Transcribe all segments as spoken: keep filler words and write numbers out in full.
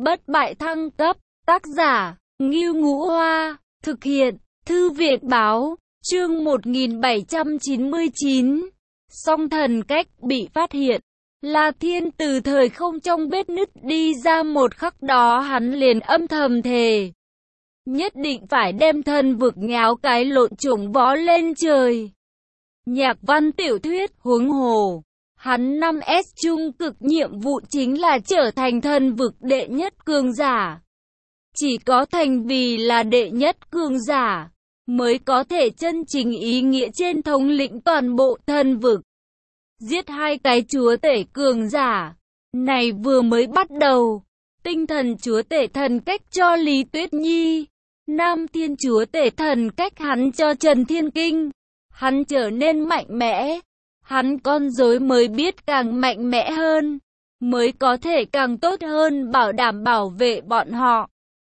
bất bại thăng cấp, tác giả, Ngưu Ngũ Hoa, thực hiện, Thư viện báo, chương một nghìn bảy trăm chín mươi chín. Song thần cách bị phát hiện. La Thiên từ thời không trong vết nứt đi ra, một khắc đó hắn liền âm thầm thề. Nhất định phải đem thân vực nháo cái lộn trùng vó lên trời. Nhạc văn tiểu thuyết, huống hồ. Hắn năm S trung cực nhiệm vụ chính là trở thành thần vực đệ nhất cường giả. Chỉ có thành vì là đệ nhất cường giả, mới có thể chân chính ý nghĩa trên thống lĩnh toàn bộ thần vực. Giết hai cái chúa tể cường giả, này vừa mới bắt đầu. Tinh thần chúa tể thần cách cho Lý Tuyết Nhi, Nam Thiên chúa tể thần cách hắn cho Trần Thiên Kinh. Hắn trở nên mạnh mẽ, hắn con rối mới biết càng mạnh mẽ hơn, mới có thể càng tốt hơn bảo đảm bảo vệ bọn họ.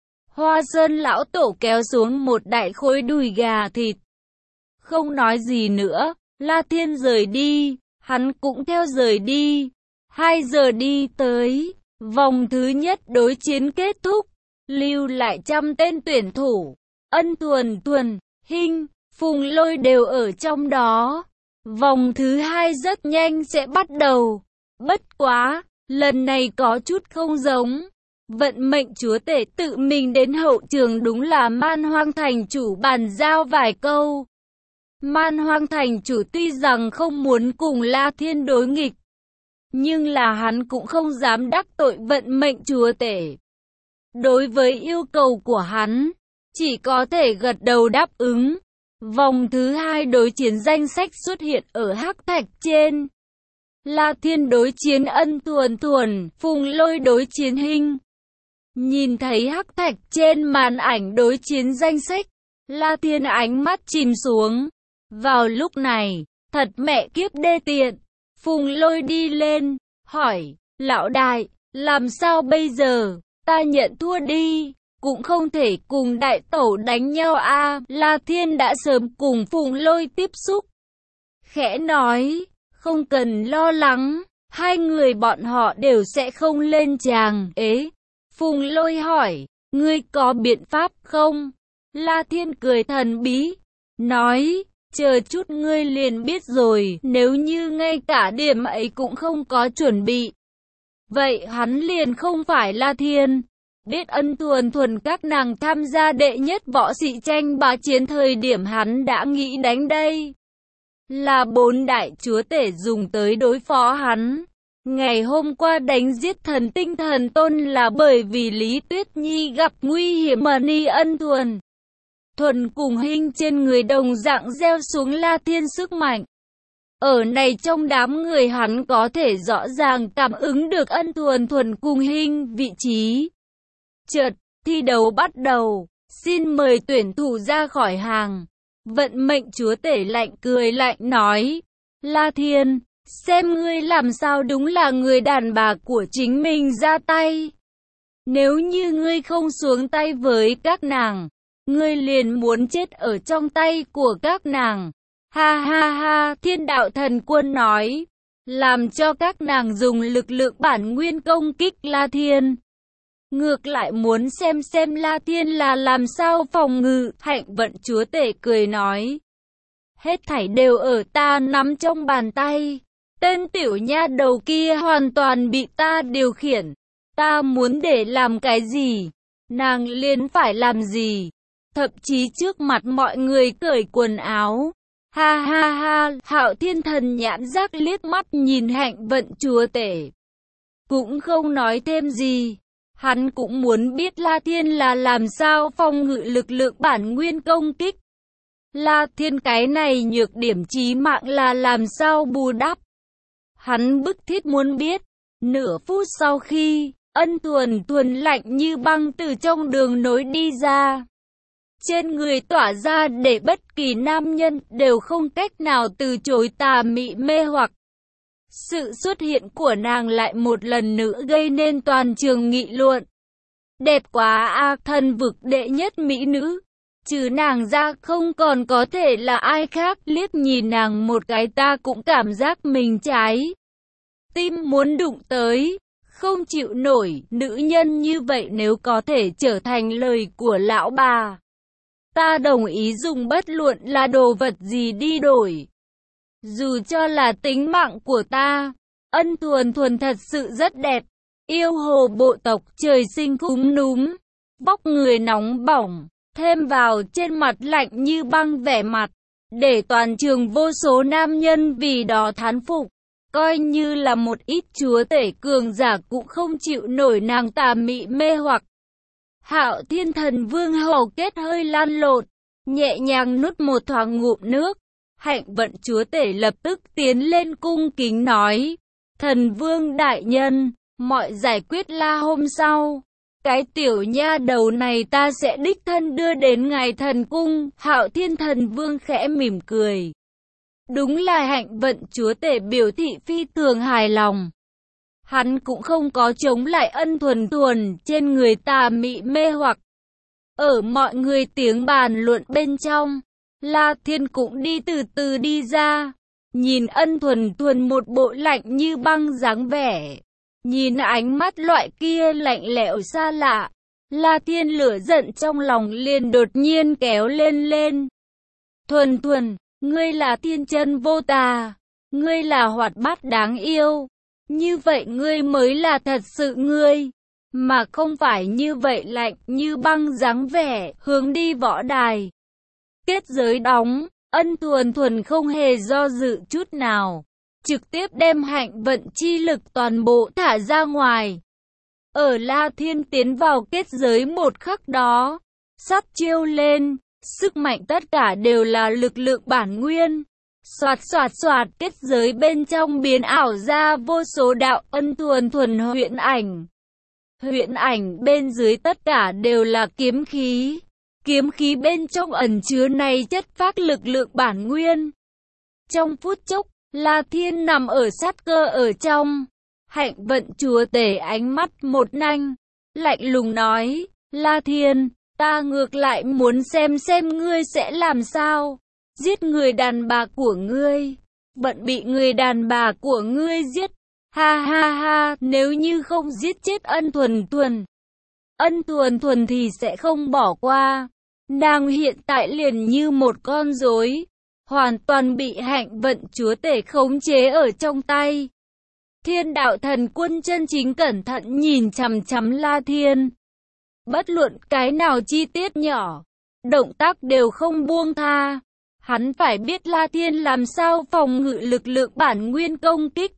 Hoa Sơn lão tổ kéo xuống một đại khối đùi gà thịt. Không nói gì nữa, La Thiên rời đi, hắn cũng theo rời đi. Hai giờ đi tới, vòng thứ nhất đối chiến kết thúc, lưu lại trăm tên tuyển thủ. Ân Thuần Thuần, Hinh, Phùng Lôi đều ở trong đó. Vòng thứ hai rất nhanh sẽ bắt đầu. Bất quá, lần này có chút không giống. Vận mệnh chúa tể tự mình đến hậu trường, đúng là Man Hoang thành chủ bàn giao vài câu. Man Hoang thành chủ tuy rằng không muốn cùng La Thiên đối nghịch, nhưng là hắn cũng không dám đắc tội vận mệnh chúa tể. Đối với yêu cầu của hắn, chỉ có thể gật đầu đáp ứng. Vòng thứ hai đối chiến danh sách xuất hiện ở hắc thạch trên. La Thiên đối chiến Ân Thuần Thuần, Phùng Lôi đối chiến Hinh. Nhìn thấy hắc thạch trên màn ảnh đối chiến danh sách, La Thiên ánh mắt chìm xuống. Vào lúc này, thật mẹ kiếp đê tiện. Phùng Lôi đi lên, hỏi, lão đại, làm sao bây giờ, ta nhận thua đi. Cũng không thể cùng đại tẩu đánh nhau a. À. La Thiên đã sớm cùng Phùng Lôi tiếp xúc. Khẽ nói, không cần lo lắng, hai người bọn họ đều sẽ không lên tràng. Ế, Phùng Lôi hỏi, ngươi có biện pháp không? La Thiên cười thần bí, nói, chờ chút ngươi liền biết rồi. Nếu như ngay cả điểm ấy cũng không có chuẩn bị, vậy hắn liền không phải La Thiên. Biết Ân Thuần Thuần các nàng tham gia đệ nhất võ sĩ tranh bá chiến thời điểm hắn đã nghĩ đánh đây là bốn đại chúa tể dùng tới đối phó hắn. Ngày hôm qua đánh giết thần tinh thần tôn là bởi vì Lý Tuyết Nhi gặp nguy hiểm mà Ni Ân Thuần Thuần cùng Hinh trên người đồng dạng gieo xuống La Thiên sức mạnh. Ở này trong đám người hắn có thể rõ ràng cảm ứng được Ân Thuần Thuần cùng Hinh vị trí. Chợt, thi đấu bắt đầu, xin mời tuyển thủ ra khỏi hàng. Vận mệnh chúa tể lạnh cười lạnh nói, La Thiên, xem ngươi làm sao đúng là người đàn bà của chính mình ra tay. Nếu như ngươi không xuống tay với các nàng, ngươi liền muốn chết ở trong tay của các nàng. Ha ha ha, Thiên đạo thần quân nói, làm cho các nàng dùng lực lượng bản nguyên công kích La Thiên. Ngược lại muốn xem xem La Thiên là làm sao phòng ngự. Hạnh vận chúa tể cười nói, hết thảy đều ở ta nắm trong bàn tay. Tên tiểu nha đầu kia hoàn toàn bị ta điều khiển. Ta muốn để làm cái gì, nàng liền phải làm gì. Thậm chí trước mặt mọi người cởi quần áo. Ha ha ha, Hạo Thiên thần nhãn giác liếc mắt nhìn hạnh vận chúa tể, cũng không nói thêm gì. Hắn cũng muốn biết La Thiên là làm sao phòng ngự lực lượng bản nguyên công kích. La Thiên cái này nhược điểm chí mạng là làm sao bù đắp. Hắn bức thiết muốn biết. Nửa phút sau khi, Ân Thuần Thuần lạnh như băng từ trong đường nối đi ra. Trên người tỏa ra để bất kỳ nam nhân đều không cách nào từ chối tà mị mê hoặc. Sự xuất hiện của nàng lại một lần nữa gây nên toàn trường nghị luận. Đẹp quá a, thần vực đệ nhất mỹ nữ. Trừ nàng ra không còn có thể là ai khác. Liếc nhìn nàng một cái ta cũng cảm giác mình trái tim muốn đụng tới. Không chịu nổi, nữ nhân như vậy nếu có thể trở thành lời của lão bà, ta đồng ý dùng bất luận là đồ vật gì đi đổi. Dù cho là tính mạng của ta. Ân Thuần Thuần thật sự rất đẹp. Yêu hồ bộ tộc trời sinh cúm núm. Vóc người nóng bỏng. Thêm vào trên mặt lạnh như băng vẻ mặt. Để toàn trường vô số nam nhân vì đó thán phục. Coi như là một ít chúa tể cường giả cũng không chịu nổi nàng tà mị mê hoặc. Hạo Thiên Thần Vương hầu kết hơi lan lộn. Nhẹ nhàng nuốt một thoáng ngụm nước. Hạnh Vận chúa tể lập tức tiến lên cung kính nói. Thần Vương đại nhân, mọi giải quyết là hôm sau. Cái tiểu nha đầu này ta sẽ đích thân đưa đến ngài thần cung. Hạo Thiên Thần Vương khẽ mỉm cười. Đúng là Hạnh Vận chúa tể biểu thị phi thường hài lòng. Hắn cũng không có chống lại Ân Thuần Thuần trên người tà mị mê hoặc. Ở mọi người tiếng bàn luận bên trong, La Thiên cũng đi từ từ đi ra. Nhìn Ân Thuần Thuần một bộ lạnh như băng dáng vẻ. Nhìn ánh mắt loại kia lạnh lẽo xa lạ. La Thiên lửa giận trong lòng liền đột nhiên kéo lên lên. Thuần Thuần, ngươi là thiên chân vô tà. Ngươi là hoạt bát đáng yêu. Như vậy ngươi mới là thật sự ngươi. Mà không phải như vậy lạnh như băng dáng vẻ hướng đi võ đài. Kết giới đóng. Ân Thuần Thuần không hề do dự chút nào, trực tiếp đem hạnh vận chi lực toàn bộ thả ra ngoài. Ở La Thiên tiến vào kết giới một khắc đó, sắp chiêu lên, sức mạnh tất cả đều là lực lượng bản nguyên. Xoạt xoạt xoạt, kết giới bên trong biến ảo ra vô số đạo Ân Thuần Thuần huyễn ảnh. Huyễn ảnh bên dưới tất cả đều là kiếm khí. Kiếm khí bên trong ẩn chứa này chất phác lực lượng bản nguyên. Trong phút chốc, La Thiên nằm ở sát cơ ở trong. Hạnh Vận chúa tể ánh mắt một nanh, lạnh lùng nói, La Thiên, ta ngược lại muốn xem xem ngươi sẽ làm sao. Giết người đàn bà của ngươi, bận bị người đàn bà của ngươi giết. Ha ha ha, nếu như không giết chết Ân Thuần Thuần, Ân Thuần Thuần thì sẽ không bỏ qua. Nàng hiện tại liền như một con rối, hoàn toàn bị Hạnh Vận chúa tể khống chế ở trong tay. Thiên đạo thần quân chân chính cẩn thận nhìn chằm chằm La Thiên. Bất luận cái nào chi tiết nhỏ, động tác đều không buông tha. Hắn phải biết La Thiên làm sao phòng ngự lực lượng bản nguyên công kích.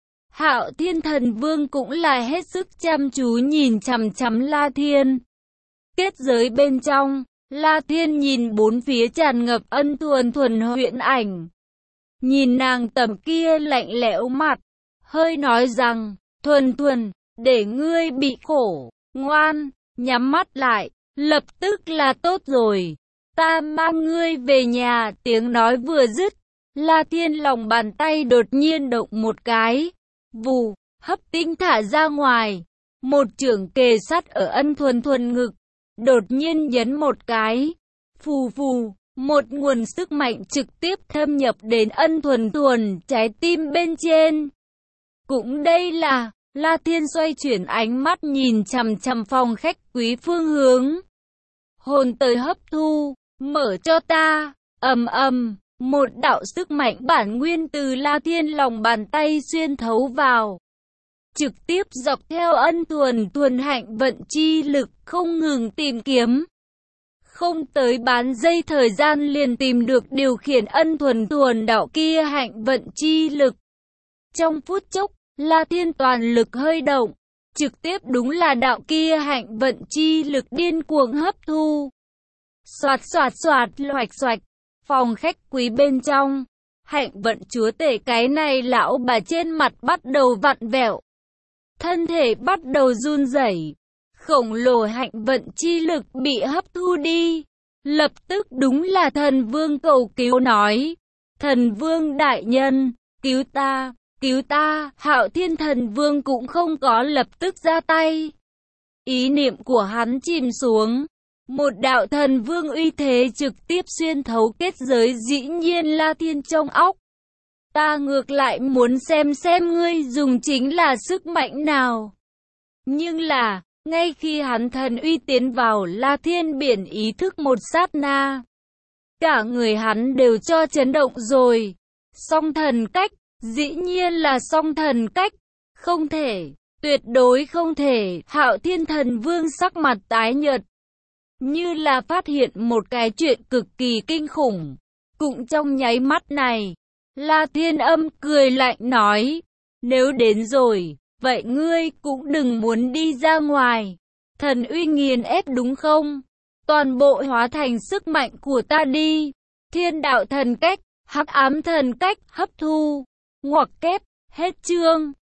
Hạo Thiên Thần Vương cũng là hết sức chăm chú nhìn chằm chằm La Thiên. Kết giới bên trong, La Thiên nhìn bốn phía tràn ngập Ân Thuần Thuần huyễn ảnh. Nhìn nàng tầm kia lạnh lẽo mặt, hơi nói rằng, Thuần Thuần, để ngươi bị khổ, ngoan, nhắm mắt lại, lập tức là tốt rồi. Ta mang ngươi về nhà. Tiếng nói vừa dứt, La Thiên lòng bàn tay đột nhiên động một cái. Vù, hấp tinh thả ra ngoài. Một chưởng kề sát ở Ân Thuần Thuần ngực. Đột nhiên nhấn một cái. Phù phù, một nguồn sức mạnh trực tiếp thâm nhập đến Ân Thuần Thuần trái tim bên trên. Cũng đây là, La Thiên xoay chuyển ánh mắt nhìn chằm chằm phòng khách quý phương hướng. Hồn tới hấp thu, mở cho ta, ầm ầm, một đạo sức mạnh bản nguyên từ La Thiên lòng bàn tay xuyên thấu vào. Trực tiếp dọc theo Ân Thuần Thuần hạnh vận chi lực không ngừng tìm kiếm. Không tới bán giây thời gian liền tìm được điều khiển Ân Thuần Thuần đạo kia hạnh vận chi lực. Trong phút chốc, La Thiên toàn lực hơi động, trực tiếp đúng là đạo kia hạnh vận chi lực điên cuồng hấp thu. Xoạt xoạt xoạt loạch xoạch, phòng khách quý bên trong, hạnh vận chúa tể cái này lão bà trên mặt bắt đầu vặn vẹo. Thân thể bắt đầu run rẩy, khổng lồ hạnh vận chi lực bị hấp thu đi. Lập tức đúng là thần vương cầu cứu nói, thần vương đại nhân, cứu ta, cứu ta. Hạo Thiên Thần Vương cũng không có lập tức ra tay. Ý niệm của hắn chìm xuống. Một đạo thần vương uy thế trực tiếp xuyên thấu kết giới dĩ nhiên La Thiên trong óc. Ta ngược lại muốn xem xem ngươi dùng chính là sức mạnh nào. Nhưng là, ngay khi hắn thần uy tiến vào La Thiên Biển ý thức một sát na, cả người hắn đều cho chấn động rồi. Song thần cách, dĩ nhiên là song thần cách, không thể, tuyệt đối không thể. Hạo Thiên Thần Vương sắc mặt tái nhợt, như là phát hiện một cái chuyện cực kỳ kinh khủng. Cũng trong nháy mắt này, La Thiên Âm cười lạnh nói, nếu đến rồi, vậy ngươi cũng đừng muốn đi ra ngoài. Thần uy nghiền ép đúng không? Toàn bộ hóa thành sức mạnh của ta đi. Thiên đạo thần cách, hắc ám thần cách, hấp thu, ngoặc kép, hết chương.